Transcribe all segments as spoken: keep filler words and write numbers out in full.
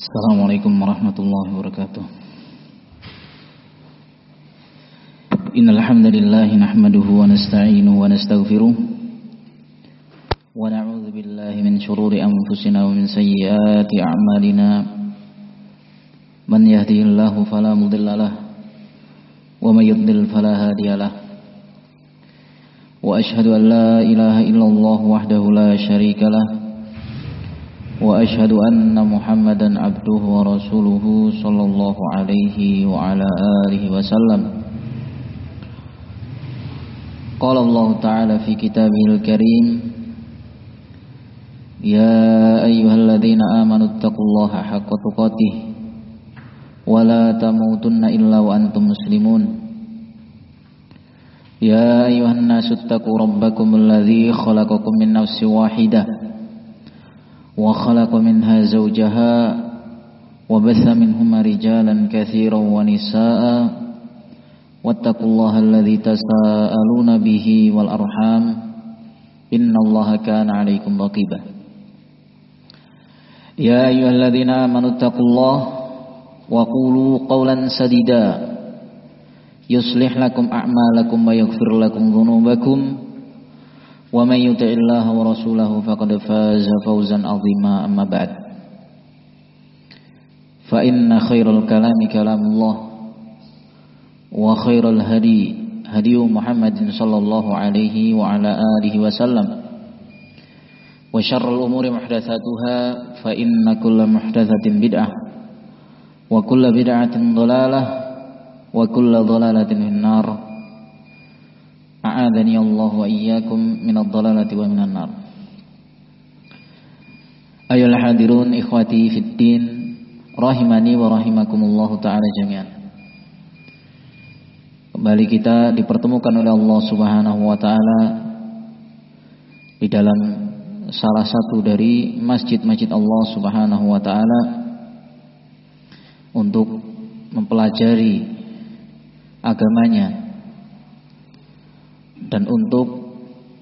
Assalamualaikum warahmatullahi wabarakatuh. Innal hamdalillah nahmaduhu wa nasta'inuhu wa nastaghfiruh wa na'udzu billahi min shururi anfusina wa min sayyiati a'malina. Man yahdihillahu fala mudilla lahu wa may yudlil fala hadiya lahu. Wa asyhadu an la ilaha illallah wahdahu la syarika lahu wa asyhadu anna Muhammadan abduhu wa rasuluhu sallallahu alaihi wa ala alihi wasallam. Qala Allah ta'ala fi kitabihil karim, ya ayyuhalladzina amanu taqullaha haqqa tuqatih wa la tamutunna illa wa antum muslimun. Ya ayyuhan nasu taqu rabbakumul ladzi khalaqakum min nafsin wahidah wa khalaqa minha zawjaha wa batha minhuma rijalan katsiran wa nisaa'a wattaqullaha alladzi tasaaluna bihi wal arham innallaha kana 'alaikum raqiba. Ya ayyuhalladzina amanu taqullaha wa qulu qawlan sadida yuslih lakum a'malakum wa yaghfir lakum dhunubakum wa may yuti'illaha wa rasulahu faqad faza fawzan 'azima. Amma ba'd, fa inna khairal kalami kalamullah wa khairal hadi hadi Muhammadin sallallahu alaihi wa ala alihi wasallam wa syarrul umuri muhdatsatuha fa inna kulla muhdatsatin bid'ah wa kulla bid'atin dhalalah wa kulla dhalalatin finnar. A'adhani Allah wa iyyakum minadh dhalalati wa minan nar. Ayyuhal hadirun ikhwati fid din rahimani wa rahimakumullah ta'ala jami'an. Kembali kita dipertemukan oleh Allah Subhanahu wa taala di dalam salah satu dari masjid-masjid Allah Subhanahu wa taala untuk mempelajari agamanya dan untuk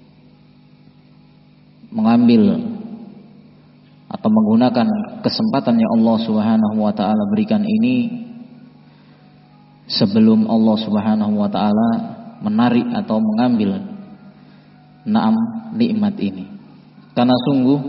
mengambil atau menggunakan kesempatan yang Allah Subhanahu wa taala berikan ini sebelum Allah Subhanahu wa taala menarik atau mengambil naam nikmat ini. Karena sungguh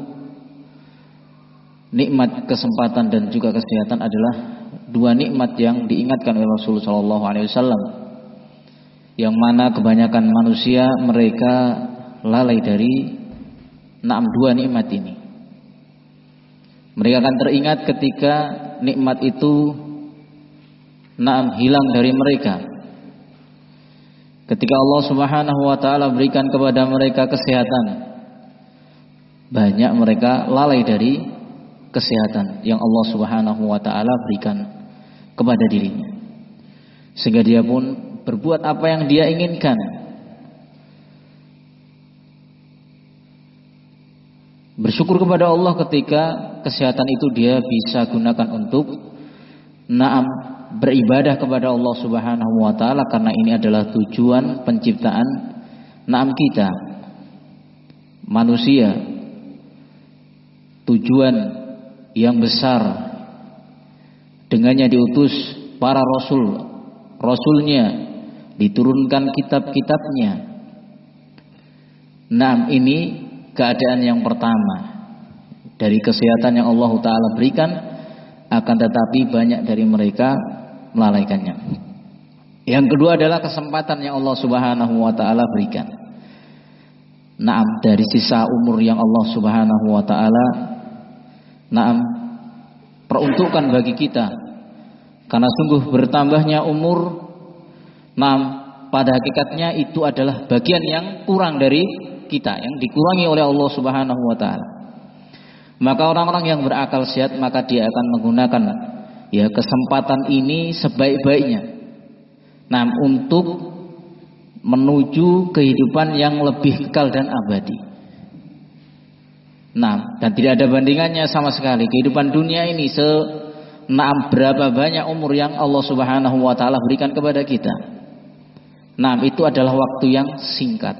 nikmat kesempatan dan juga kesehatan adalah dua nikmat yang diingatkan oleh Rasulullah sallallahu alaihi wasallam, yang mana kebanyakan manusia mereka lalai dari naam dua nikmat ini. Mereka akan teringat ketika nikmat itu naam hilang dari mereka. Ketika Allah Subhanahu wa taala berikan kepada mereka kesehatan, banyak mereka lalai dari kesehatan yang Allah Subhanahu wa taala berikan kepada dirinya, sehingga dia pun berbuat apa yang dia inginkan. Bersyukur kepada Allah ketika kesehatan itu dia bisa gunakan untuk naam beribadah kepada Allah Subhanahu wa taala, karena ini adalah tujuan penciptaan naam kita manusia. Tujuan yang besar dengannya diutus para rasul, rasulnya, diturunkan kitab-kitabnya. Nah, ini keadaan yang pertama dari kesehatan yang Allah Ta'ala berikan, akan tetapi banyak dari mereka melalaikannya. Yang kedua adalah kesempatan yang Allah Subhanahu wa taala berikan. Naam, dari sisa umur yang Allah Subhanahu wa taala naam peruntukkan bagi kita. Karena sungguh bertambahnya umur, nah, pada hakikatnya itu adalah bagian yang kurang dari kita, yang dikurangi oleh Allah Subhanahu wa taala. Maka orang-orang yang berakal sehat, maka dia akan menggunakan ya kesempatan ini sebaik-baiknya. Nah, untuk menuju kehidupan yang lebih kekal dan abadi. Nah, dan tidak ada bandingannya sama sekali kehidupan dunia ini se nah, berapa banyak umur yang Allah Subhanahu wa taala berikan kepada kita. Nah, itu adalah waktu yang singkat.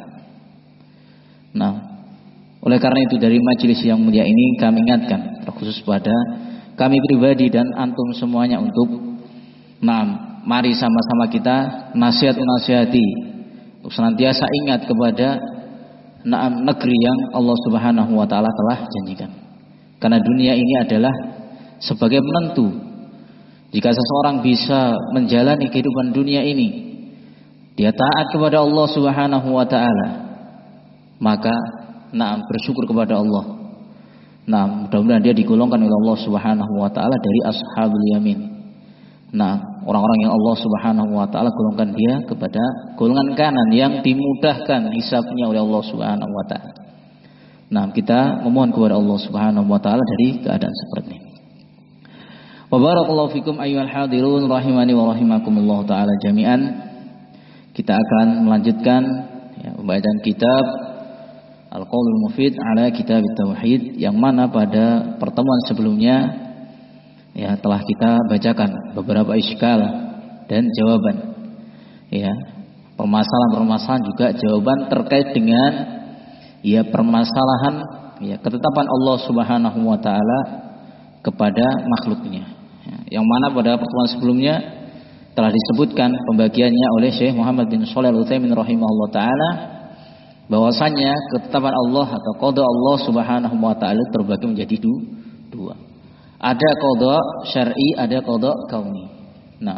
Nah, oleh karena itu dari majelis yang mulia ini kami ingatkan terkhusus pada kami pribadi dan antum semuanya untuk nah, mari sama-sama kita nasihat-nasihati untuk senantiasa ingat kepada nah, negeri yang Allah Subhanahu wa taala telah janjikan. Karena dunia ini adalah sebagai penentu. Jika seseorang bisa menjalani kehidupan dunia ini, dia taat kepada Allah Subhanahu wa taala, maka nah bersyukur kepada Allah. Nah, mudah-mudahan dia digolongkan oleh Allah Subhanahu wa taala dari ashabul yamin. Nah, orang-orang yang Allah Subhanahu wa taala golongkan dia kepada golongan kanan yang dimudahkan hisabnya oleh Allah Subhanahu wa taala. Nah, kita memohon kepada Allah Subhanahu wa taala dari keadaan seperti ini. Wa barakallahu fikum ayyuhal hadirun rahimani wa rahimakumullah taala jami'an. Kita akan melanjutkan ya, pembacaan kitab Al-Qaulul Mufid ala Kitab Tauhid yang mana pada pertemuan sebelumnya ya telah kita bacakan beberapa iskal dan jawaban. Ya, permasalahan-permasalahan juga jawaban terkait dengan ya permasalahan ya ketetapan Allah Subhanahu wa taala kepada makhluknya. Ya, yang mana pada pertemuan sebelumnya telah disebutkan pembagiannya oleh Syekh Muhammad bin Shalih Al-Utsaimin rahimahullah taala bahwasanya ketetapan Allah atau qada Allah Subhanahu wa taala terbagi menjadi dua. Ada qada syar'i, ada qada kauni. Nah,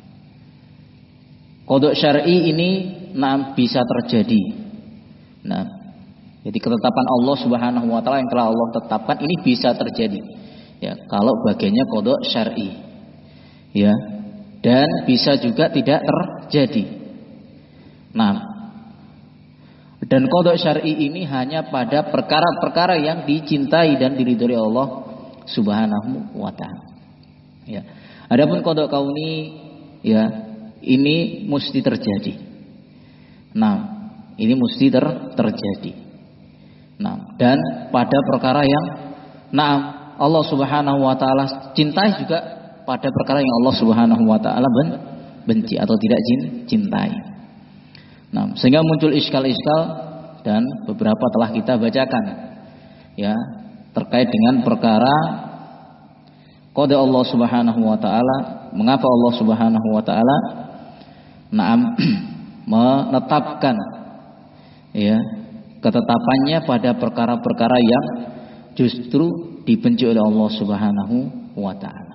qada syar'i ini nah bisa terjadi. Nah, jadi ketetapan Allah Subhanahu wa taala yang telah Allah tetapkan ini bisa terjadi. Ya, kalau bagiannya qada syar'i. Ya. Dan bisa juga tidak terjadi. Nah, dan qada syar'i ini hanya pada perkara-perkara yang dicintai dan diridhoi Allah Subhanahu wa taala. Ya. Adapun qada kauni ya ini mesti terjadi. Nah, ini mesti ter terjadi. Nah, dan pada perkara yang nah Allah Subhanahu wa taala cintai juga pada perkara yang Allah Subhanahu wa taala benci atau tidak cintai. Nah, sehingga muncul iskal-iskal dan beberapa telah kita bacakan ya terkait dengan perkara qada Allah Subhanahu wa taala, mengapa Allah Subhanahu wa taala na'am menetapkan ya ketetapannya pada perkara-perkara yang justru dibenci oleh Allah Subhanahu wa taala.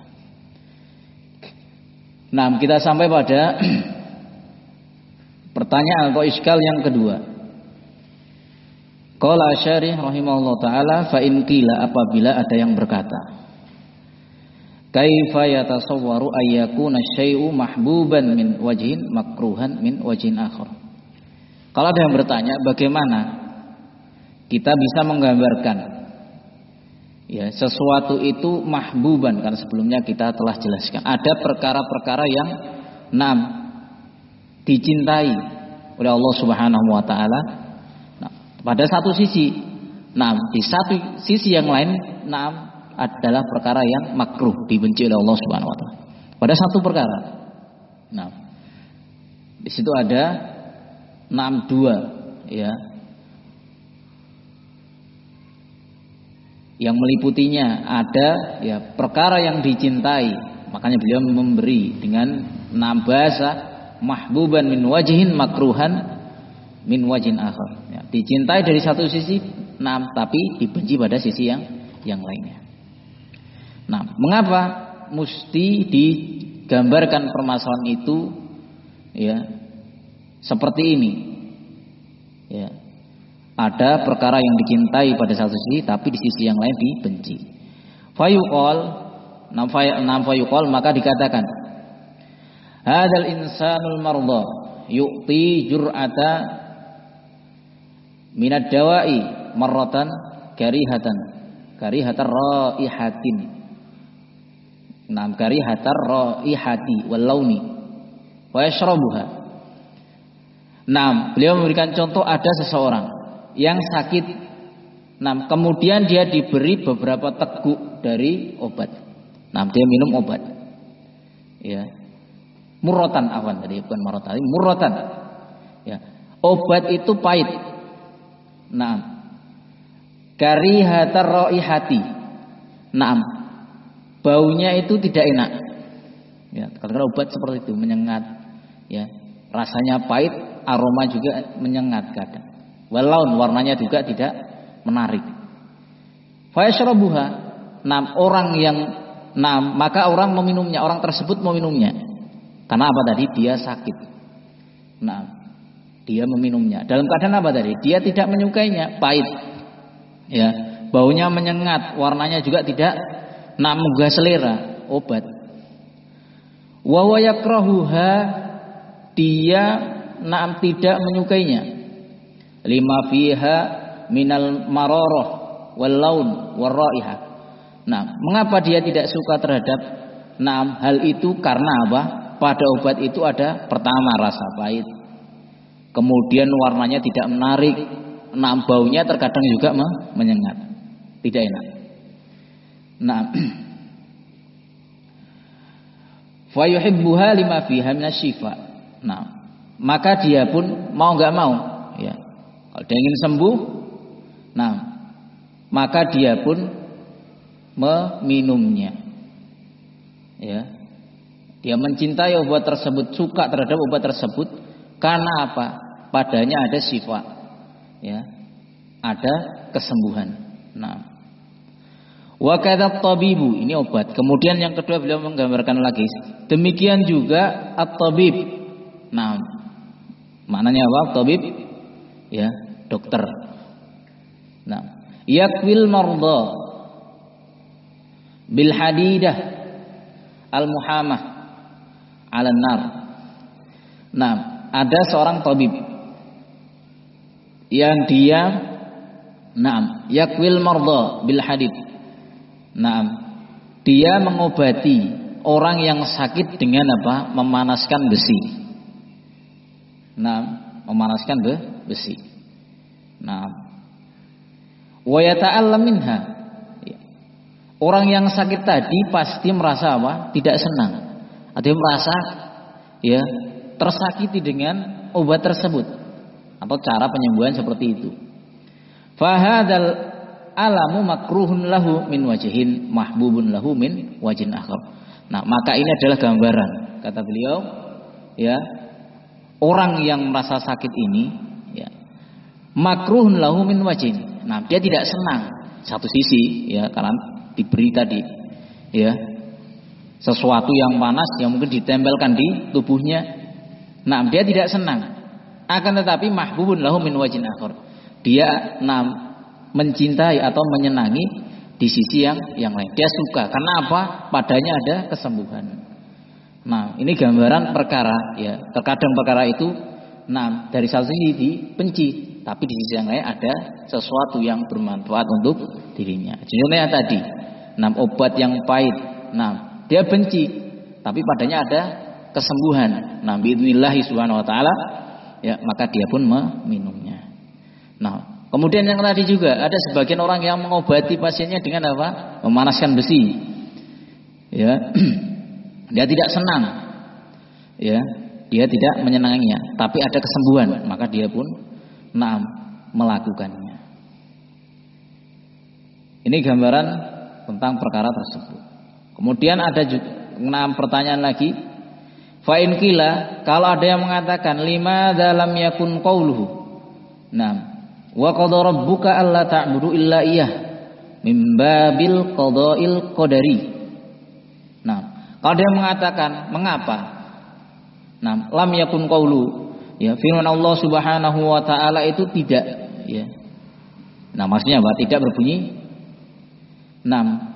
Nah, kita sampai pada pertanyaan atau iskal yang kedua. Qala Syarih rahimahullah taala fa in qila, apabila ada yang berkata, kaifa yatasawwaru ayyakuna syai'u mahbuban min wajhin makruhan min wajhin akhar. Kalau ada yang bertanya, bagaimana kita bisa menggambarkan ya sesuatu itu mahbuban, karena sebelumnya kita telah jelaskan ada perkara-perkara yang enam dicintai oleh Allah Subhanahu wa taala. Nah, pada satu sisi, enam di satu sisi yang lain enam adalah perkara yang makruh, dibenci oleh Allah Subhanahu wa taala. Pada satu perkara. Nah, di situ ada enam dua ya. Yang meliputinya ada ya perkara yang dicintai, makanya beliau memberi dengan enam bahasa mahbuban min wajhin makruhan min wajhin akhar. Ya, dicintai dari satu sisi, enam tapi dibenci pada sisi yang yang lainnya. Nah, mengapa mesti digambarkan permasalahan itu ya seperti ini? Ya. Ada perkara yang dicintai pada satu sisi, tapi di sisi yang lain dibenci. Fayuqal, nam fayuqal maka dikatakan, hadal insanul marda yu'ti jur'ata minad dawa'i marratan karihatan karihatar raihatin. Nam karihatar raihati wal launi wa yashrabuha. Nam, beliau memberikan contoh, ada seseorang yang sakit, nah kemudian dia diberi beberapa teguk dari obat. Nah, dia minum obat. Ya. Murrotan awan tadi, bukan marotan, murrotan. Ya. Obat itu pahit. Nah, karihatar raihati. Nah, baunya itu tidak enak. Ya, karena obat seperti itu menyengat, ya. Rasanya pahit, aroma juga menyengat kadang. Walaun warnanya juga tidak menarik. Fa yashrabuha, nam orang yang nam maka orang meminumnya, orang tersebut meminumnya. Karena apa tadi? Dia sakit. Nah, dia meminumnya. Dalam keadaan apa tadi? Dia tidak menyukainya, pahit. Ya, baunya menyengat, warnanya juga tidak nak menggugah selera, obat. Wa wa yakrahuha, dia nak tidak menyukainya. Lima fiha minal mararah wal laun war raihah. Nah, mengapa dia tidak suka terhadap nah hal itu? Karena apa? Pada obat itu ada pertama rasa pahit, kemudian warnanya tidak menarik, nah baunya terkadang juga menyengat, tidak enak. Nah, fa yuhibbuha lima fiha minasyifa. Nah, maka dia pun mau enggak mau, ya. Kalau dia ingin sembuh, nah, maka dia pun meminumnya. Ya. Dia mencintai obat tersebut, suka terhadap obat tersebut karena apa? Padanya ada syifa. Ya. Ada kesembuhan. Nah, wa kadza tabibu, ini obat. Kemudian yang kedua beliau menggambarkan lagi, demikian juga at-tabib. Nah, maknanya apa? Tabib, ya, dokter. Nah, yakwil marda bil hadidah al muhamah ala nar. Nah, ada seorang tabib yang dia nah, yakwil marda bil hadid. Nah, dia mengobati orang yang sakit dengan apa? Memanaskan besi. Nah, memanaskan besi. Nah, wa yata'allam minha. Orang yang sakit tadi pasti merasa apa? Tidak senang. Ada merasa ya tersakiti dengan obat tersebut atau cara penyembuhan seperti itu. Fahadal alamu makruhun lahu min wajhin mahbubun lahu min wajhin akhar. Nah, maka ini adalah gambaran, kata beliau, ya, orang yang merasa sakit ini, ya, makruhun lahu min wajhin. Nah, dia tidak senang satu sisi, ya, karena diberi tadi, ya, sesuatu yang panas yang mungkin ditempelkan di tubuhnya. Nah, dia tidak senang. Akan tetapi mahbubun lahu min wajhin akhar. Dia nah, mencintai atau menyenangi di sisi yang yang lain. Dia suka karena apa? Padanya ada kesembuhan. Nah, ini gambaran perkara, ya. Terkadang perkara itu nah dari satu sisi dibenci, tapi di sisi yang lain ada sesuatu yang bermanfaat untuk dirinya. Contohnya tadi, nah obat yang pahit, nah dia benci, tapi padanya ada kesembuhan. Nah, biidznillah subhanahu wa taala, ya, maka dia pun meminumnya. Nah, kemudian yang tadi juga ada sebagian orang yang mengobati pasiennya dengan apa? Memanaskan besi. Ya. Dia tidak senang. Ya, dia tidak menyenanginya, tapi ada kesembuhan, maka dia pun nah melakukannya. Ini gambaran tentang perkara tersebut. Kemudian ada juga enam pertanyaan lagi. Fa in qila, kalau ada yang mengatakan lima dalam yakun qauluhu. Nah, wa qadara rabbuka alla ta'budu illa iyyah min babil qada'il qadari. Nah, kalau ada yang mengatakan mengapa? Nah, lam yakun qaulu, ya, firman Allah Subhanahu wa taala itu tidak, ya. Nah, maksudnya apa? Tidak berbunyi enam.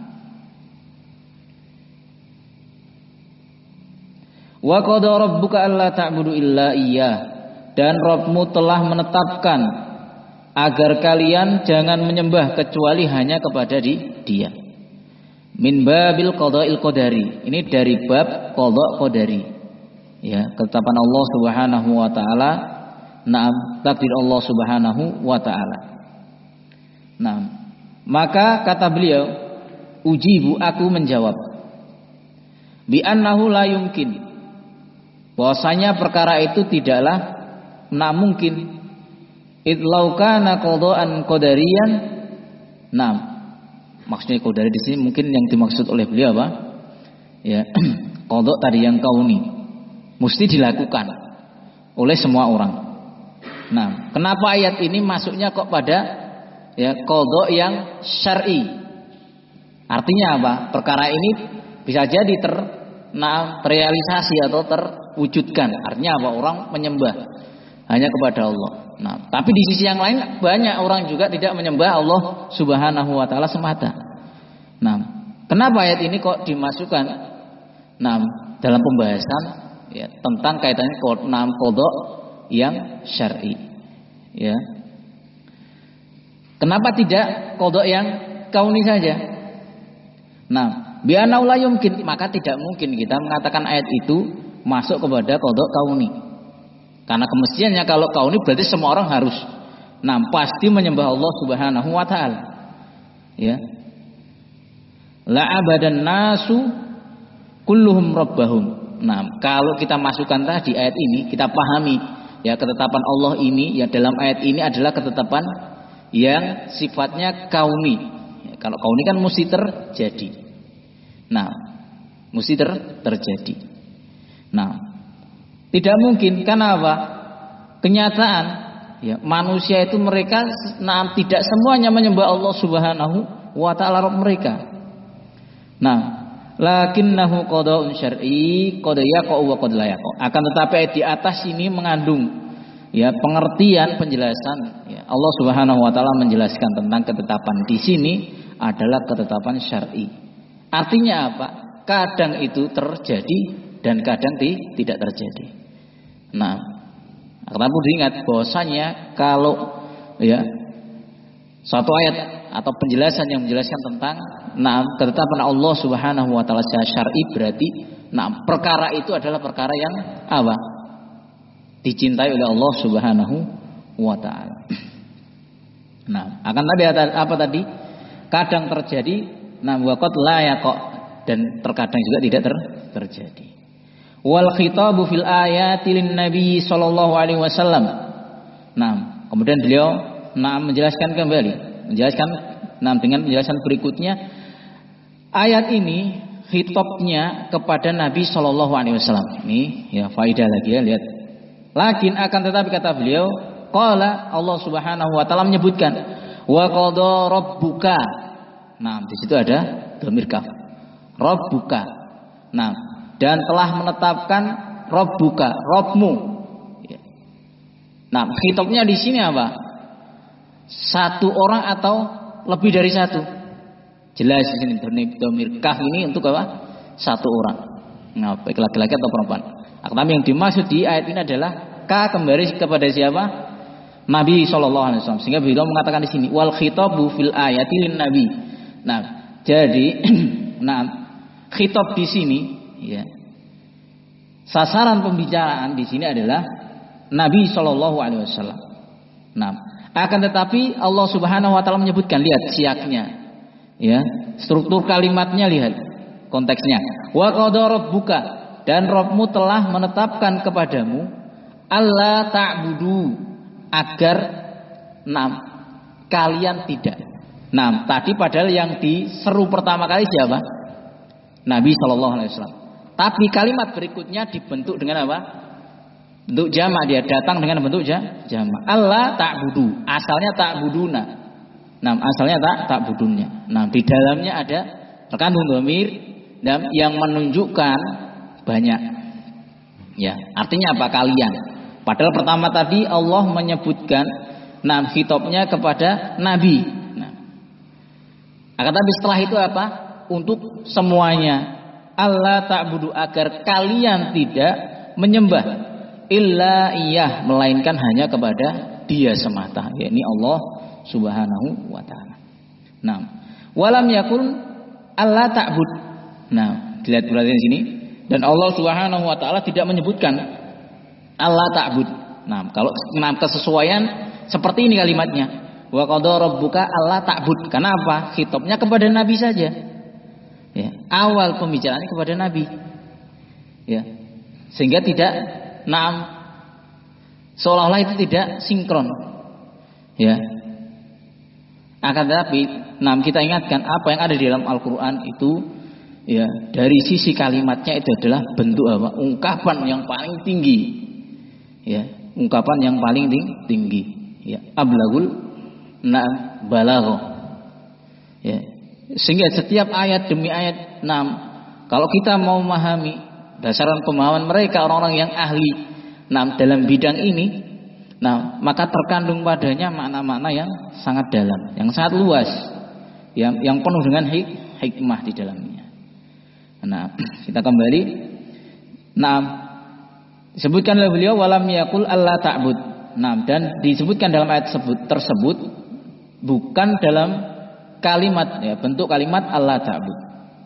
Wa qadara rabbuka alla ta'budu illa iyyah, dan Rabbmu telah menetapkan agar kalian jangan menyembah kecuali hanya kepada di, Dia. Min babil qada'il qadari. Ini dari bab qada' qadari. Ya, ketetapan Allah Subhanahu wa taala, na'am, takdir Allah Subhanahu wa taala. Nah, maka kata beliau, ujibu, aku menjawab, bi annahu la yumkin, bahwasanya perkara itu tidaklah nak mungkin. Idlau kana qada'an qadariyan, nam, Maksudnya qadari di sini mungkin yang dimaksud oleh beliau apa? Ya, qada tadi yang kauni mesti dilakukan oleh semua orang. Nah, kenapa ayat ini masuknya kok pada ya qada yang syar'i? Artinya apa? Perkara ini bisa jadi ter nah, terrealisasi atau terwujudkan. Artinya apa? Orang menyembah hanya kepada Allah. Nah, tapi di sisi yang lain banyak orang juga tidak menyembah Allah Subhanahu wa taala semata. Nah, kenapa ayat ini kok dimasukkan nah, dalam pembahasan ya, tentang kaitannya enam qada yang syar'i. Ya. Kenapa tidak qada yang kauni saja? Nah, bi'anau la yumkin, maka tidak mungkin kita mengatakan ayat itu masuk kepada qada kauni. Karena kemestiannya kalau kauni berarti semua orang harus nah pasti menyembah Allah Subhanahu wa taala. Ya. La abadan nasu kulluhum rabbahum. Nah, kalau kita masukkan tadi ayat ini, kita pahami ya ketetapan Allah ini ya dalam ayat ini adalah ketetapan yang sifatnya kauni. Ya, kalau kauni kan mesti terjadi. Nah, mesti ter terjadi. Nah, tidak mungkin karena apa? Kenyataan ya manusia itu mereka nah, tidak semuanya menyembah Allah Subhanahu wa taala Rabb mereka. Nah, lakinnahu qada'un syar'i qad yaqa'u wa qad la yaqa'. Akan tetapi ayat di atas ini mengandung ya pengertian penjelasan ya, Allah Subhanahu wa taala menjelaskan tentang ketetapan di sini adalah ketetapan syar'i. Artinya apa? Kadang itu terjadi dan kadang tidak terjadi. Nah, perlu diingat bahwasanya kalau ya suatu ayat atau penjelasan yang menjelaskan tentang nah ketetapan Allah Subhanahu wa taala secara syar'i berarti nah perkara itu adalah perkara yang apa? Dicintai oleh Allah Subhanahu wa taala. Nah, akan tadi apa tadi? Kadang terjadi nah waqad la yaqa dan terkadang juga tidak ter terjadi. Wal khitabu fil ayati lin nabi sallallahu alaihi wasallam. Nah, kemudian beliau nah menjelaskan kembali, menjelaskan nah dengan penjelasan berikutnya ayat ini khitabnya kepada Nabi sallallahu alaihi wasallam. Ini ya faedah lagi ya, lihat. Lakin akan tetapi kata beliau, qala Allah Subhanahu wa taala menyebutkan wa qada rabbuka. Nah, di situ ada dhamir kaf. Rabbuka. Nah, dan telah menetapkan Rabbuka, Rabbmu. Nah, khitabnya di sini apa? Satu orang atau lebih dari satu? Jelas di sini dhamir kaf ini untuk apa? Satu orang. Nah, baik laki-laki atau perempuan. Tapi yang dimaksud di ayat ini adalah ka kembali kepada siapa? Nabi sallallahu alaihi wasallam. Sehingga beliau mengatakan di sini wal khitabu fil ayati lin nabi. Nah, jadi nah khitab di sini ya. Sasaran pembicaraan di sini adalah Nabi sallallahu alaihi wasallam. Nah, akan tetapi Allah Subhanahu wa taala menyebutkan, lihat siaknya. Ya, struktur kalimatnya lihat konteksnya. Wa qada rabbuka, dan Rabbmu telah menetapkan kepadamu alla ta'budu, agar enam kalian tidak. Nah, tadi padahal yang diseru pertama kali siapa? Nabi sallallahu alaihi wasallam. Tapi kalimat berikutnya dibentuk dengan apa? Bentuk jamak, dia datang dengan bentuk jamak. Allah ta'budu, asalnya ta'buduna. Nah, asalnya tak ta'budunnya. Nah, di dalamnya ada terkandung dhamir dan yang menunjukkan banyak. Ya, artinya apa? Kalian. Padahal pertama tadi Allah menyebutkan nah khitabnya kepada Nabi. Nah, akan tapi setelah itu apa? Untuk semuanya. Allah ta'budu, agar kalian tidak menyembah illa iyah, melainkan hanya kepada Dia semata, yakni Allah Subhanahu wa taala. Nah, walam yakun Allah ta'bud. Nah, dilihat berarti di sini, dan Allah Subhanahu wa taala tidak menyebutkan Allah ta'bud. Nah, kalau nah, kesesuaian seperti ini kalimatnya. Wa qada rabbuka Allah ta'bud. Kenapa? Khitabnya kepada Nabi saja. Ya, awal pembicaraannya kepada Nabi. Ya. Sehingga tidak naam seolah-olah itu tidak sinkron. Ya. Akan tetapi, nah kita ingatkan apa yang ada di dalam Al-Qur'an itu ya, dari sisi kalimatnya itu adalah bentuk apa? Ungkapan yang paling tinggi. Ya, ungkapan yang paling tinggi. Ya, ablagul na balaghah. Ya. Sehingga setiap ayat demi ayat, nah, kalau kita mau memahami berdasarkan pemahaman mereka orang-orang yang ahli nah dalam bidang ini, nah maka terkandung padanya makna-makna yang sangat dalam, yang sangat luas, yang yang penuh dengan hik, hikmah di dalamnya. Nah, kita kembali. Nah, disebutkan oleh beliau walam yaqul alla ta'bud. Nah, dan disebutkan dalam ayat tersebut, tersebut bukan dalam kalimat ya, bentuk kalimat alla ta'bud.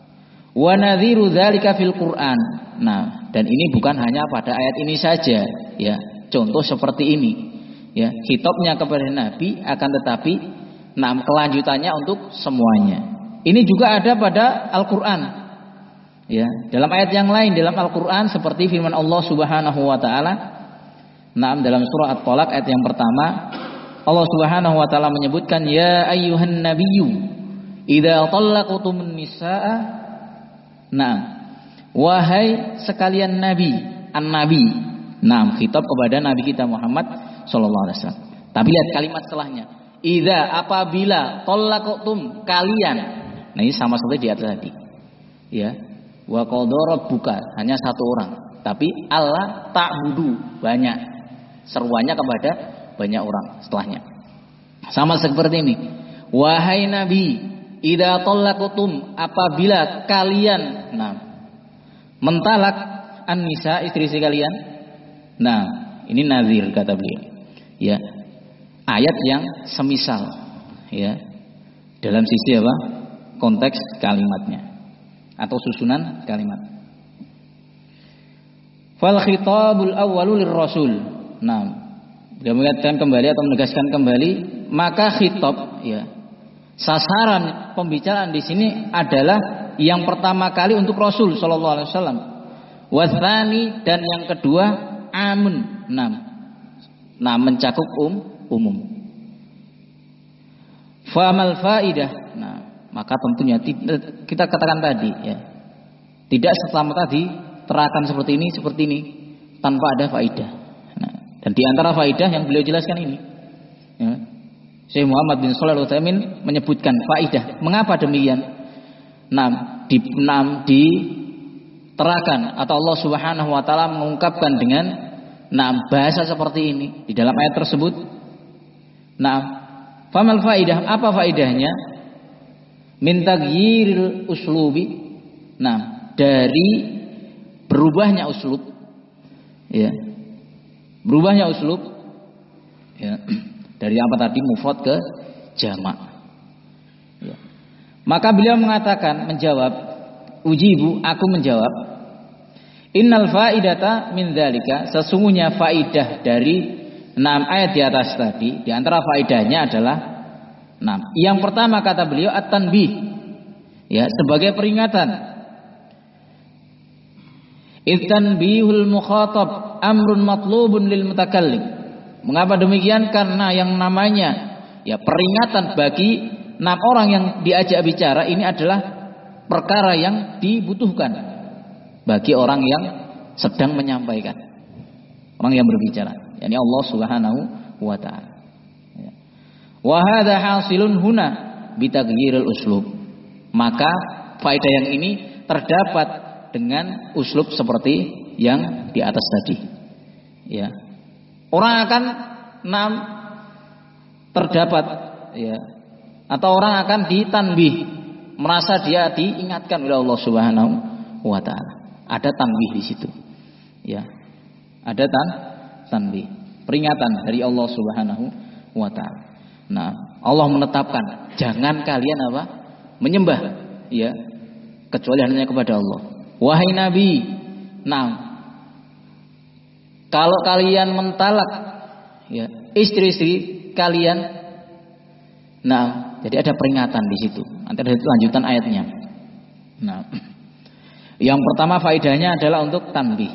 Wa nadhiru dzalika fil Qur'an. Nah, dan ini bukan hanya pada ayat ini saja ya. Contoh seperti ini ya, khitabnya kepada Nabi akan tetapi nah kelanjutannya untuk semuanya. Ini juga ada pada Al-Qur'an. Ya, dalam ayat yang lain dalam Al-Qur'an seperti firman Allah Subhanahu wa taala. Nah, dalam surah At-Thalaq ayat yang pertama, Allah Subhanahu wa taala menyebutkan ya ayyuhan nabiyyu idza talaqtumun nisaa. Nah, wahai sekalian nabi, an-nabi. Nah, khitab kepada nabi kita Muhammad sallallahu alaihi wasallam. Tapi lihat kalimat setelahnya. Idza apabila talaqtum kalian. Nah, ini sama seperti di atas tadi. Ya. Wa qadara rabbuka hanya satu orang, tapi Allah ta'budu banyak. Seruannya kepada banyak orang setelahnya. Sama seperti ini. Wahai nabi, idza talaqtum apabila kalian nah mentalak an-nisa istri-istri kalian. Nah, ini nazir kata beliau. Ya. Ayat yang semisal ya. Dalam sisi apa? Konteks kalimatnya atau susunan kalimat. Fal khitabul awwalu lirrasul. Nah, dia mengingatkan kembali atau menegaskan kembali, maka khitab ya. Sasaran pembicaraan di sini adalah yang pertama kali untuk Rasul sallallahu alaihi wasallam. Watsani dan yang kedua amun. Nah, nah mencakup um, umum. Famal faidah. Nah, maka tentunya kita katakan tadi ya, tidak serta-merta diterangkan seperti ini seperti ini tanpa ada faidah. Nah, dan di antara faidah yang beliau jelaskan ini, ya, Syekh Muhammad bin Shalih Al-Utsaimin menyebutkan faidah. Mengapa demikian? Nah, di enam diterangkan atau Allah Subhanahu Wa Taala mengungkapkan dengan nah bahasa seperti ini di dalam ayat tersebut. Nah, famal faidah, apa faidahnya? Min taghyiril uslubi. Nah, dari berubahnya uslub ya. Berubahnya uslub ya. Dari apa tadi mufrad ke jamak. Ya. Maka beliau mengatakan menjawab, ujibu aku menjawab, innal faidata min dzalika, sesungguhnya faidah dari enam ayat di atas tadi, di antara faidahnya adalah enam. Yang pertama kata beliau at-tanbih. Ya, sebagai peringatan. At-tanbihul mukhatab amrun matlubun lil mutakallim. Mengapa demikian? Karena yang namanya ya peringatan bagi enam orang yang diajak bicara ini adalah perkara yang dibutuhkan bagi orang yang sedang menyampaikan, orang yang berbicara, yakni Allah Subhanahu wa taala. Wa hadza hasilun huna bitaghyiril uslub. Maka faedah yang ini terdapat dengan uslub seperti yang di atas tadi. Ya. Orang akan nam terdapat ya, atau orang akan ditanbih, merasa dia diingatkan oleh Allah Subhanahu wa taala. Ada tanbih di situ. Ya. Ada tan tanbih, peringatan dari Allah Subhanahu wa taala. Nah, Allah menetapkan jangan kalian apa? Menyembah ya, kecuali hanya kepada Allah. Wahai Nabi, nah kalau kalian mentalak ya, istri-istri kalian, nah, jadi ada peringatan di situ. Nanti ada lanjutan ayatnya. Nah, yang pertama faedahnya adalah untuk tanbih.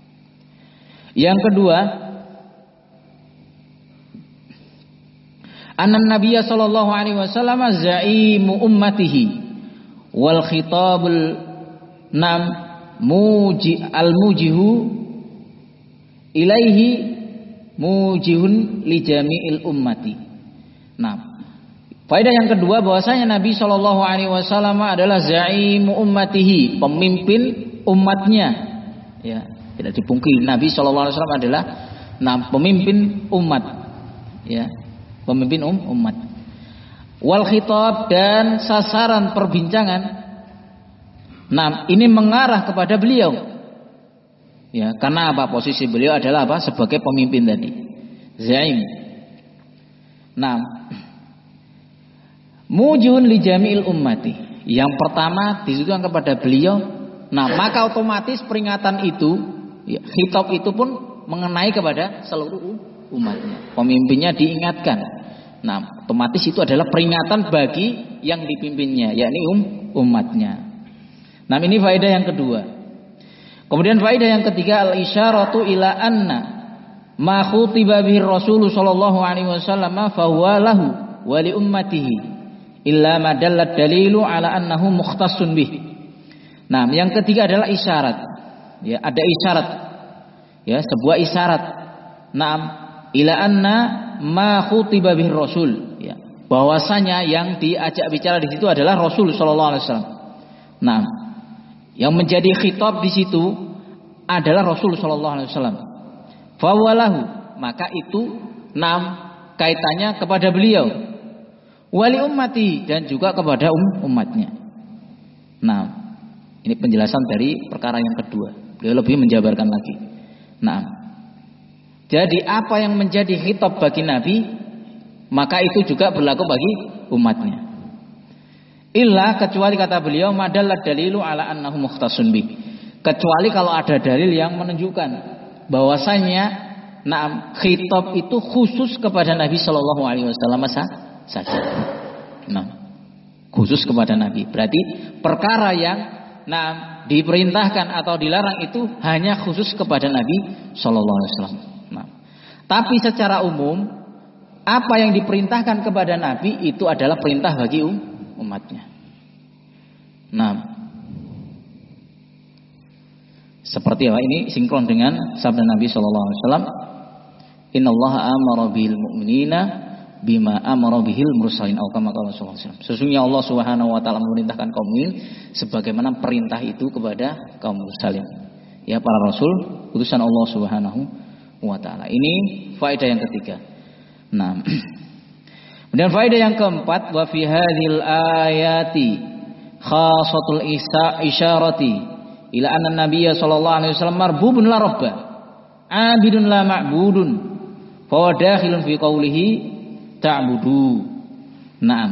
Yang kedua, Anna Nabiyya sallallahu alaihi wasallam za'imu ummatihi wal khitabul nam muji al mujihu ilaihi mujihun li jami'il ummati. Nah, faedah yang kedua bahwasanya Nabi sallallahu alaihi wasallam adalah za'imu ummatihi, pemimpin umatnya. Ya, tidak dipungkiri Nabi sallallahu alaihi wasallam adalah nah, pemimpin umat. Ya, pemimpin um, umat. Wal khitab dan sasaran perbincangan. Nah, ini mengarah kepada beliau. Ya, karena apa? Posisi beliau adalah apa? Sebagai pemimpin tadi. Zaim. Nah, mujun li jami'il ummati. Yang pertama ditujukan kepada beliau. Nah, maka otomatis peringatan itu, ya, khitab itu pun mengenai kepada seluruh umatnya. Pemimpinnya diingatkan. Nah, otomatis itu adalah peringatan bagi yang dipimpinnya, yakni um, umatnya. Nah, ini faedah yang kedua. Kemudian faedah yang ketiga, al-isyaratu ila anna ma khutiba bihi Rasul sallallahu alaihi wasallam fa huwa lahu wa li ummatihi illa ma dallat dalilu ala annahu mukhtassun bih. Nah, yang ketiga adalah isyarat. Ya, ada isyarat. Ya, sebuah isyarat. Naam, ila anna ma khutiba bihi Rasul, ya. Bahwasanya yang diajak bicara di situ adalah Rasul sallallahu alaihi wasallam. Nah, yang menjadi khitab di situ adalah Rasul sallallahu alaihi wasallam. Fawalahu, maka itu enam kaitannya kepada beliau. Wali ummati, dan juga kepada um, umatnya. Nah, ini penjelasan dari perkara yang kedua. Beliau lebih menjabarkan lagi. Nah, jadi apa yang menjadi khitab bagi Nabi, maka itu juga berlaku bagi umatnya. Illa, kecuali kata beliau, madallat dalilu ala annahu mukhtassun bih. Kecuali kalau ada dalil yang menunjukkan bahwasanya nah, khitab itu khusus kepada Nabi sallallahu alaihi wasallam saja. Nah, khusus kepada Nabi. Berarti perkara yang nah, diperintahkan atau dilarang itu hanya khusus kepada Nabi sallallahu alaihi wasallam. Nah, tapi secara umum apa yang diperintahkan kepada Nabi itu adalah perintah bagi um, umatnya. Nah, seperti apa ini sinkron dengan sabda Nabi sallallahu alaihi wasallam, innallaha amara bil mu'minina bima amara bihil mursalin, atau kama qala sallallahu alaihi wasallam. Sesungguhnya Allah Subhanahu wa taala memerintahkan kaum mukmin sebagaimana perintah itu kepada kaum mursalin, ya, para rasul utusan Allah Subhanahu wa taala. Ini faedah yang ketiga. Nah, kemudian faedah yang keempat, wa fi hadhil ayati khasatul isyarati ila anna nabiyya sallallahu alaihi wasallam marbubun la rabba abidun la ma'budun fa huwa dakhilun fi qawlihi ta'budu. Naam.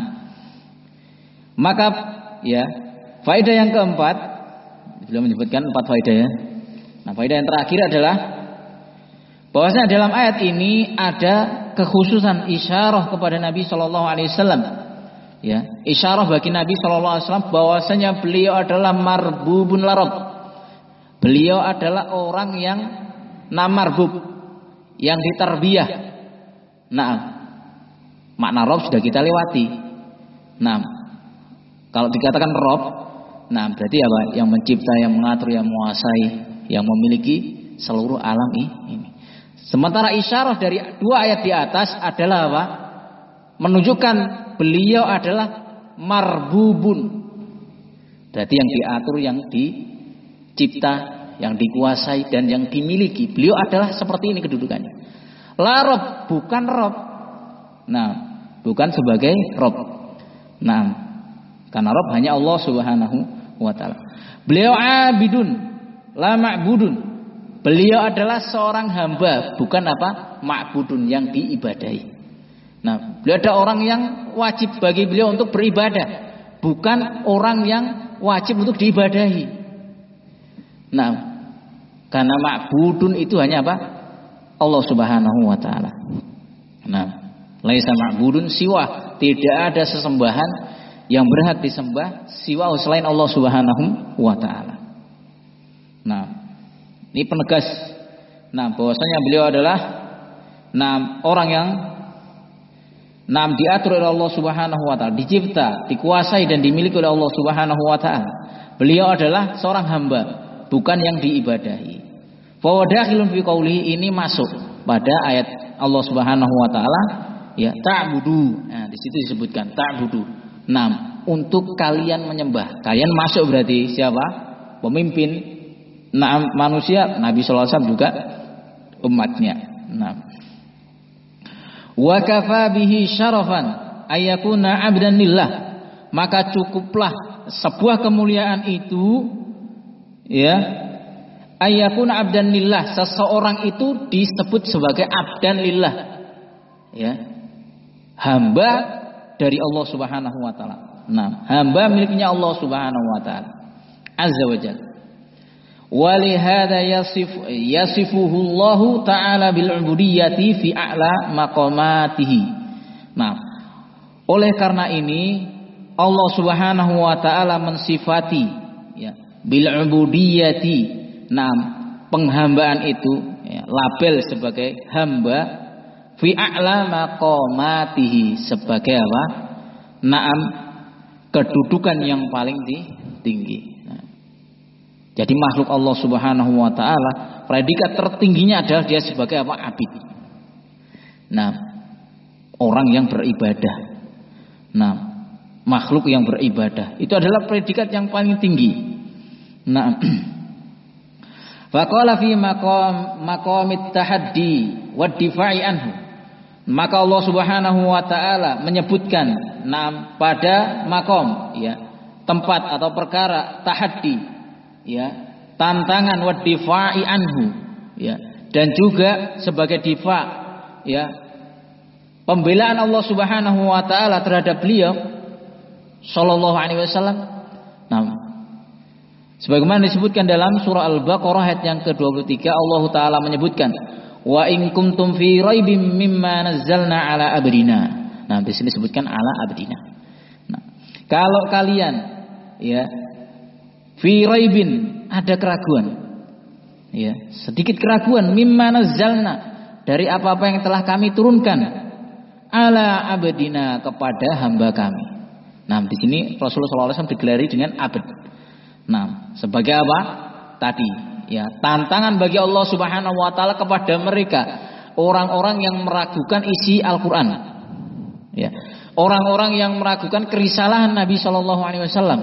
Maka ya, faedah yang keempat, beliau menyebutkan empat faedah ya. Nah, faedah yang terakhir adalah bahwasanya dalam ayat ini ada kekhususan isyarah kepada Nabi sallallahu alaihi wasallam. Ya, isyarah bagi Nabi sallallahu alaihi wasallam bahwasanya beliau adalah marbubun larab. Beliau adalah orang yang namarbub, yang ditarbiyah. Nah, makna rob sudah kita lewati. Nah, kalau dikatakan rob, nah berarti apa? Yang mencipta, yang mengatur, yang menguasai, yang memiliki seluruh alam ini. Sementara isyarah dari dua ayat di atas adalah apa? Menunjukkan beliau adalah marbubun. Berarti yang diatur, yang dicipta, yang dikuasai, dan yang dimiliki. Beliau adalah seperti ini kedudukannya. La rob, bukan rob. Nah, bukan sebagai rob. Nah, karena rob hanya Allah Subhanahu wa taala. Beliau abidun, la ma'budun. Beliau adalah seorang hamba, bukan apa? Ma'budun, yang diibadahi. Nah, beliau ada orang yang wajib bagi beliau untuk beribadah, bukan orang yang wajib untuk diibadahi. Nah, karena ma'budun itu hanya apa? Allah Subhanahu wa taala. Nah, laisa ma'budun siwa, tidak ada sesembahan yang berhak disembah siwa selain Allah Subhanahu wa taala. Nah, ini penegas. Nah, bahwasanya beliau adalah nah orang yang Nam diatur oleh Allah Subhanahu wa taala, dicipta, dikuasai dan dimiliki oleh Allah Subhanahu wa taala. Beliau adalah seorang hamba, bukan yang diibadahi. Fa wadakhilun fi qoulihi, ini masuk pada ayat Allah Subhanahu wa taala ya, ta'budu. Nah, di situ disebutkan ta'budu. Nam, untuk kalian menyembah. Kalian masuk berarti siapa? Pemimpin nah, manusia, Nabi sallallahu alaihi wasallam juga umatnya. Nah, wa kafa bihi syarafan ayyakuna 'abdan lillah, maka cukuplah sebuah kemuliaan itu ya, ayyakuna 'abdan lillah, seseorang itu disebut sebagai 'abdan lillah ya, hamba dari Allah Subhanahu wa taala. Nah, hamba miliknya Allah Subhanahu wa taala azza wa jalla. Walihada yasif yasifuhullahu ta'ala bil ubudiyyati fi a'la maqamatihi. Nah, oleh karena ini Allah Subhanahu wa taala mensifati ya, bil ubudiyyati, nah penghambaan itu ya, label sebagai hamba, fi a'la maqamatihi, sebagai apa? Naam, kedudukan yang paling tinggi. Jadi makhluk Allah Subhanahu wa taala, predikat tertingginya adalah dia sebagai apa? Abid. Nah, orang yang beribadah. Nah, makhluk yang beribadah itu adalah predikat yang paling tinggi. Nah, faqala fi maqam maqamit tahaddi wad difa'i anhu. Maka Allah Subhanahu wa taala menyebutkan nah pada makom ya, tempat atau perkara tahaddi ya, tantangan wa difa'i anhu ya, dan juga sebagai difa ya, pembelaan Allah Subhanahu wa taala terhadap beliau sallallahu alaihi wasallam. Nah, sebagaimana disebutkan dalam surah Al-Baqarah ayat yang ke dua puluh tiga, Allah taala menyebutkan wa in kuntum fi raibim mimma nazzalna ala abdina. Nah, di sini disebutkan ala abdina. Nah, kalau kalian ya fi raibin, ada keraguan ya, sedikit keraguan, mimma nazzalna, dari apa-apa yang telah kami turunkan, ala abdina, kepada hamba kami. Nah, di sini Rasulullah sallallahu alaihi wasallam digelari dengan abd. Nah, sebagai apa? Tadi ya, tantangan bagi Allah Subhanahu wa taala kepada mereka orang-orang yang meragukan isi Al-Qur'an. Ya. Orang-orang yang meragukan kerisalahan Nabi sallallahu alaihi wasallam.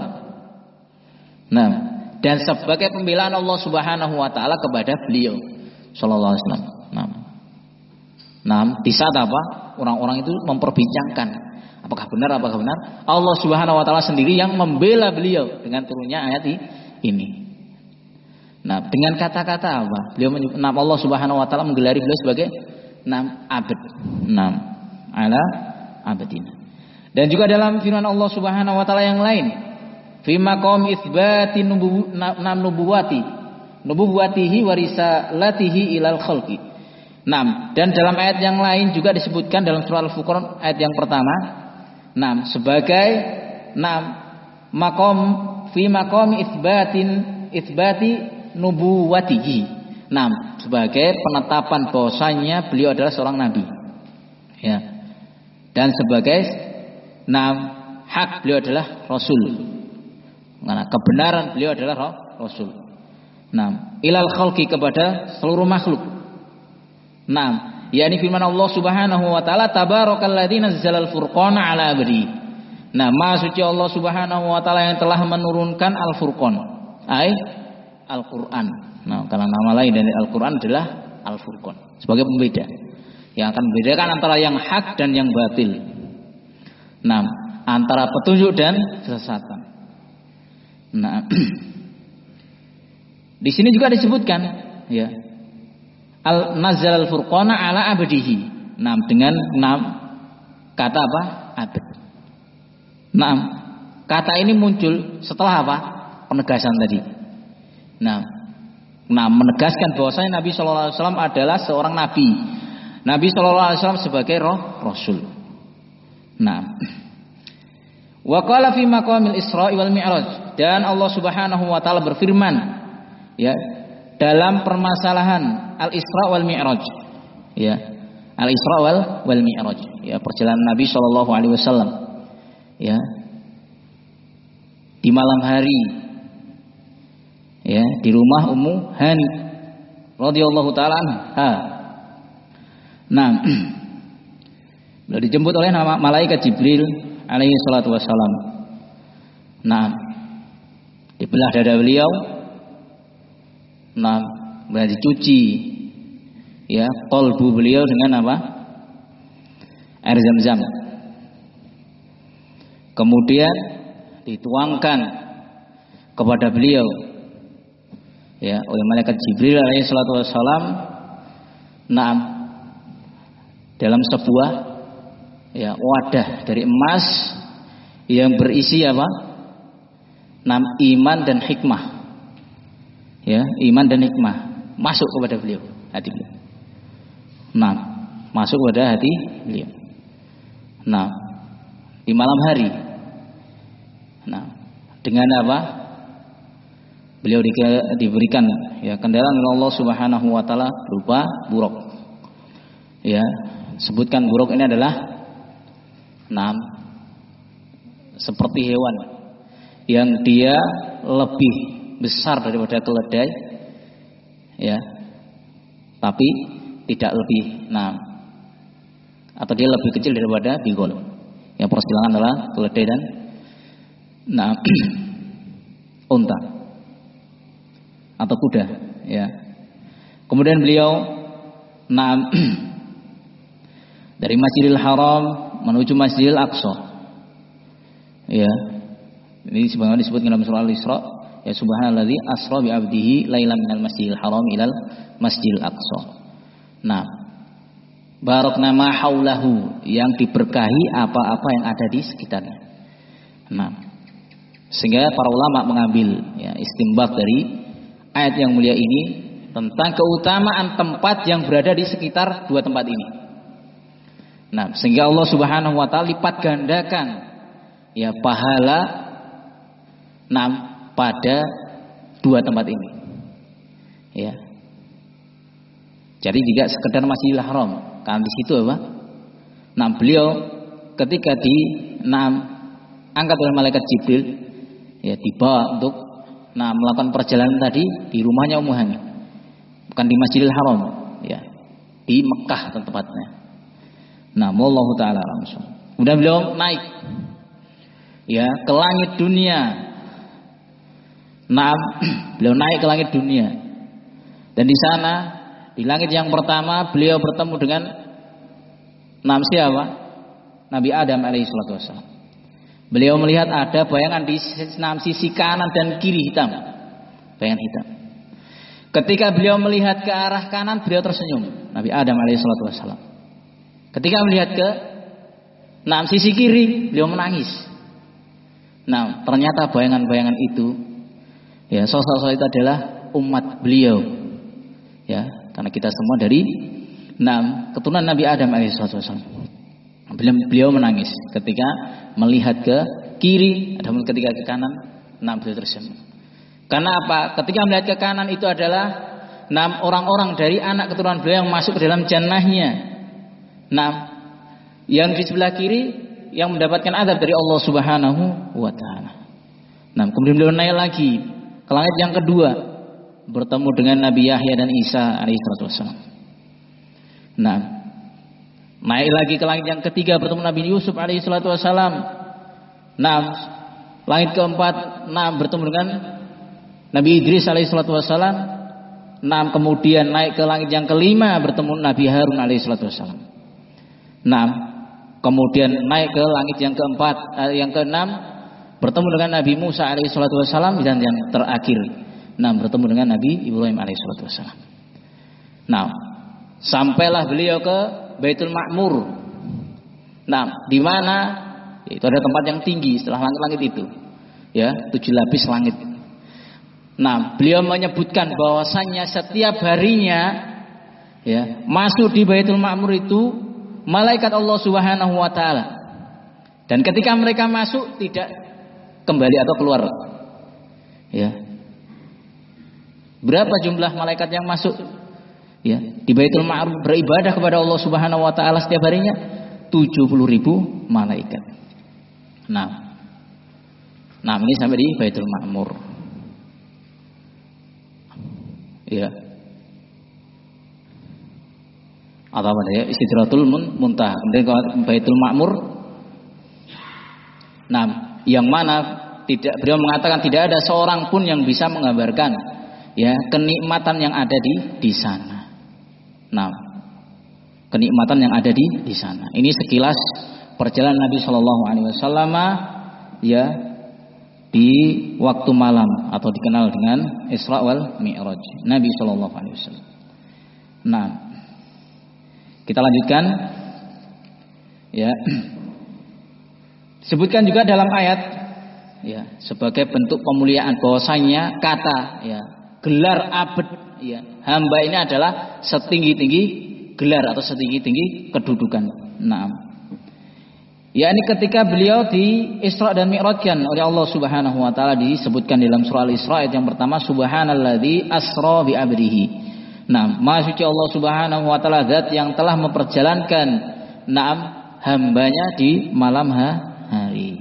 Nah, dan sebagai pembelaan Allah Subhanahu wa taala kepada beliau sallallahu alaihi wasallam. Nah. Nah, di saat apa? Orang-orang itu memperbincangkan apakah benar apakah benar Allah Subhanahu wa taala sendiri yang membela beliau dengan turunnya ayat ini. Nah, dengan kata-kata apa? Beliau menyebut nama Allah Subhanahu wa taala, menggelari beliau sebagai nam abd. Nam ala abdina. Dan juga dalam firman Allah Subhanahu wa taala yang lain, fi maqam itsbati nubuwati nubuwatihi wa risalatihi ilal khalqi. Nam, dan dalam ayat yang lain juga disebutkan dalam surah Al-Furqan ayat yang pertama, nam sebagai nam maqam fi maqam itsbatin itsbati nubuwatihi. Nam, sebagai penetapan bahwasanya beliau adalah seorang nabi. Ya. Dan sebagai nam hak beliau adalah rasul. Karena kebenaran beliau adalah rasul. Nam, ilal khalqi, kepada seluruh makhluk. Nam, yakni firman Allah Subhanahu wa taala, tabarakalladzi nazzalal furqana ala abdi. Nah, Maha suci Allah Subhanahu wa taala yang telah menurunkan Al-Furqan, ai Al-Qur'an. Nah, karena nama lain dari Al-Qur'an adalah Al-Furqan, sebagai pembeda yang akan membedakan antara yang hak dan yang batil. Nah, antara petunjuk dan kesesatan. Nah, di sini juga disebutkan ya, al nazzal al furqana ala abdihi. Nah, dengan enam kata apa? Abd. Nah, kata ini muncul setelah apa? Penegasan tadi. Nah, nah menegaskan bahwasanya Nabi sallallahu alaihi wasallam adalah seorang nabi. Nabi sallallahu alaihi wasallam sebagai roh rasul. Nah, wa qala fi maqamil Isra wal Mi'raj, dan Allah Subhanahu wa taala berfirman ya dalam permasalahan Al-Isra wal Mi'raj ya, Al-Isra wal, wal Mi'raj. Ya, perjalanan Nabi Shallallahu alaihi wasallam. Ya. Di malam hari. Ya, di rumah Ummu Hani radhiyallahu taala anha. Nah, beliau dijemput oleh nama malaikat Jibril alaihi salatu wassalam. Nah, dibelah dada beliau. Nah, kemudian dicuci ya qalbu beliau dengan apa? Air Zam-Zam. Kemudian dituangkan kepada beliau ya oleh malaikat Jibril alaihi salatu wassalam. Nah, dalam sebuah ya wadah dari emas yang berisi apa? Nam iman dan hikmah. Ya, iman dan hikmah masuk kepada beliau, hati beliau. Nah, masuk kepada hati beliau. Nah, di malam hari. Nah, dengan apa? Beliau di, diberikan ya kendaraan oleh Allah Subhanahu wa taala berupa buruk. Ya, sebutkan buruk ini adalah nah, seperti hewan yang dia lebih besar daripada keledai ya, tapi tidak lebih nah atau dia lebih kecil daripada bigol. Yang persilangan adalah keledai dan nah unta atau kuda ya. Kemudian beliau nah dari Masjidil Haram menuju Masjidil Aqsa. Ya. Ini sebagaimana disebutkan dalam surah Al-Isra, ya subhanalladzi asra bi 'abdihi lailan minal Masjidil Haram ilal Masjidil Aqsa. Nah, barakna ma haulahu, yang diberkahi apa-apa yang ada di sekitarnya. Nah, sehingga para ulama mengambil ya istinbat dari ayat yang mulia ini tentang keutamaan tempat yang berada di sekitar dua tempat ini. Nah, sehingga Allah Subhanahu wa taala lipat gandakan ya pahala nah pada dua tempat ini. Ya. Jadi tidak sekedar Masjidil Haram, kan di situ apa? Nah, beliau ketika di nah angkat oleh malaikat Jibril ya dibawa untuk nah melakukan perjalanan tadi di rumahnya Ummu Hani. Bukan di Masjidil Haram, ya. Di Mekah tempatnya. Nah, wallahu taala langsung. Kemudian beliau naik ya ke langit dunia. Nah, beliau naik ke langit dunia. Dan di sana, di langit yang pertama beliau bertemu dengan nam siapa? Nabi Adam alaihi salatu wassalam. Beliau melihat ada bayangan di sisi kanan dan kiri hitam. Bayangan hitam. Ketika beliau melihat ke arah kanan, beliau tersenyum. Nabi Adam alaihi salatu wassalam. Ketika melihat ke nah, sisi kiri, beliau menangis. Nah, ternyata bayangan-bayangan itu, ya sosok-sosok itu adalah umat beliau. Ya, karena kita semua dari nah, keturunan Nabi Adam alaihi salatu wassalam. Beliau, beliau menangis ketika melihat ke kiri, adapun ketika ke kanan, nah beliau tersenyum. Karena apa? Ketika melihat ke kanan itu adalah enam orang-orang dari anak keturunan beliau yang masuk ke dalam jannahnya. Nah, yang di sebelah kiri yang mendapatkan azab dari Allah Subhanahu wa taala. Nah, kemudian beliau naik lagi ke langit yang kedua, bertemu dengan Nabi Yahya dan Isa alaihi salatu wassalam. Nah, naik lagi ke langit yang ketiga, bertemu Nabi Yusuf alaihi salatu wassalam. Nah, langit keempat, nah bertemu dengan Nabi Idris alaihi salatu wassalam. Nah, kemudian naik ke langit yang kelima, bertemu Nabi Harun alaihi salatu wassalam. Nah, kemudian naik ke langit yang keempat, eh, yang keenam, bertemu dengan Nabi Musa alaihi salatu wassalam, dan yang terakhir, nah bertemu dengan Nabi Ibrahim alaihi salatu wassalam. Nah, sampailah beliau ke Baitul Ma'mur. Nah, di mana itu ada tempat yang tinggi setelah langit-langit itu, ya tujuh lapis langit. Nah, beliau menyebutkan bahwasannya setiap harinya, ya masuk di Baitul Ma'mur itu malaikat Allah Subhanahu wa taala. Dan ketika mereka masuk tidak kembali atau keluar. Ya. Berapa jumlah malaikat yang masuk ya, di Baitul Ma'mur beribadah kepada Allah Subhanahu wa taala setiap harinya tujuh puluh ribu malaikat. Nah, nah ini sampai di Baitul Ma'mur. Ya. Atau apa ya? Sidratul Muntaha. Kemudian Baitul Ma'mur. Nah, yang mana tidak, beliau mengatakan tidak ada seorang pun yang bisa menggambarkan ya kenikmatan yang ada di di sana. Nah, kenikmatan yang ada di di sana. Ini sekilas perjalanan Nabi Shallallahu Alaihi Wasallam ya di waktu malam atau dikenal dengan Isra wal Mi'raj Nabi Shallallahu Alaihi Wasallam. Nah, kita lanjutkan ya. Sebutkan juga dalam ayat ya sebagai bentuk pemuliaan bahwasanya kata ya gelar abad ya hamba ini adalah setinggi-tinggi gelar atau setinggi-tinggi kedudukan. Naam. Ya ini ketika beliau di Isra dan Mi'rajkan oleh Allah Subhanahu wa taala disebutkan dalam surah Al-Isra ayat yang pertama subhanalladzi asra bi abdihi. Nah, Maha suci Allah Subhanahu wa taala zat yang telah memperjalankan naam hambanya di malam hari.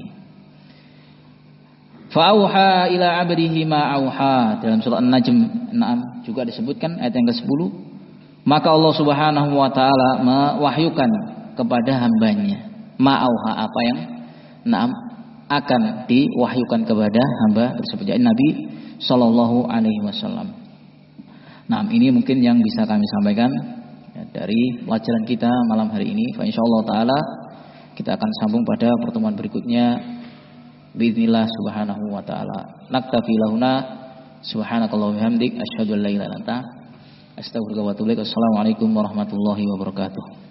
Fa'auha ila abdihi ma auha dalam surah An-Najm naam juga disebutkan ayat yang kesepuluh. Maka Allah Subhanahu wa taala mewahyukan kepada hambanya ma'auha apa yang naam akan diwahyukan kepada hamba tersebut yaitu Nabi sallallahu alaihi wasallam. Nah, ini mungkin yang bisa kami sampaikan ya, dari pelajaran kita malam hari ini. Insyaallah taala kita akan sambung pada pertemuan berikutnya biidznillah subhanahu wa taala. Naktafi lahuna subhanakallahumma bihamdik asyhadu an la ilaha illa anta astaghfiruka wa atubu ilaik. Assalamualaikum warahmatullahi wabarakatuh.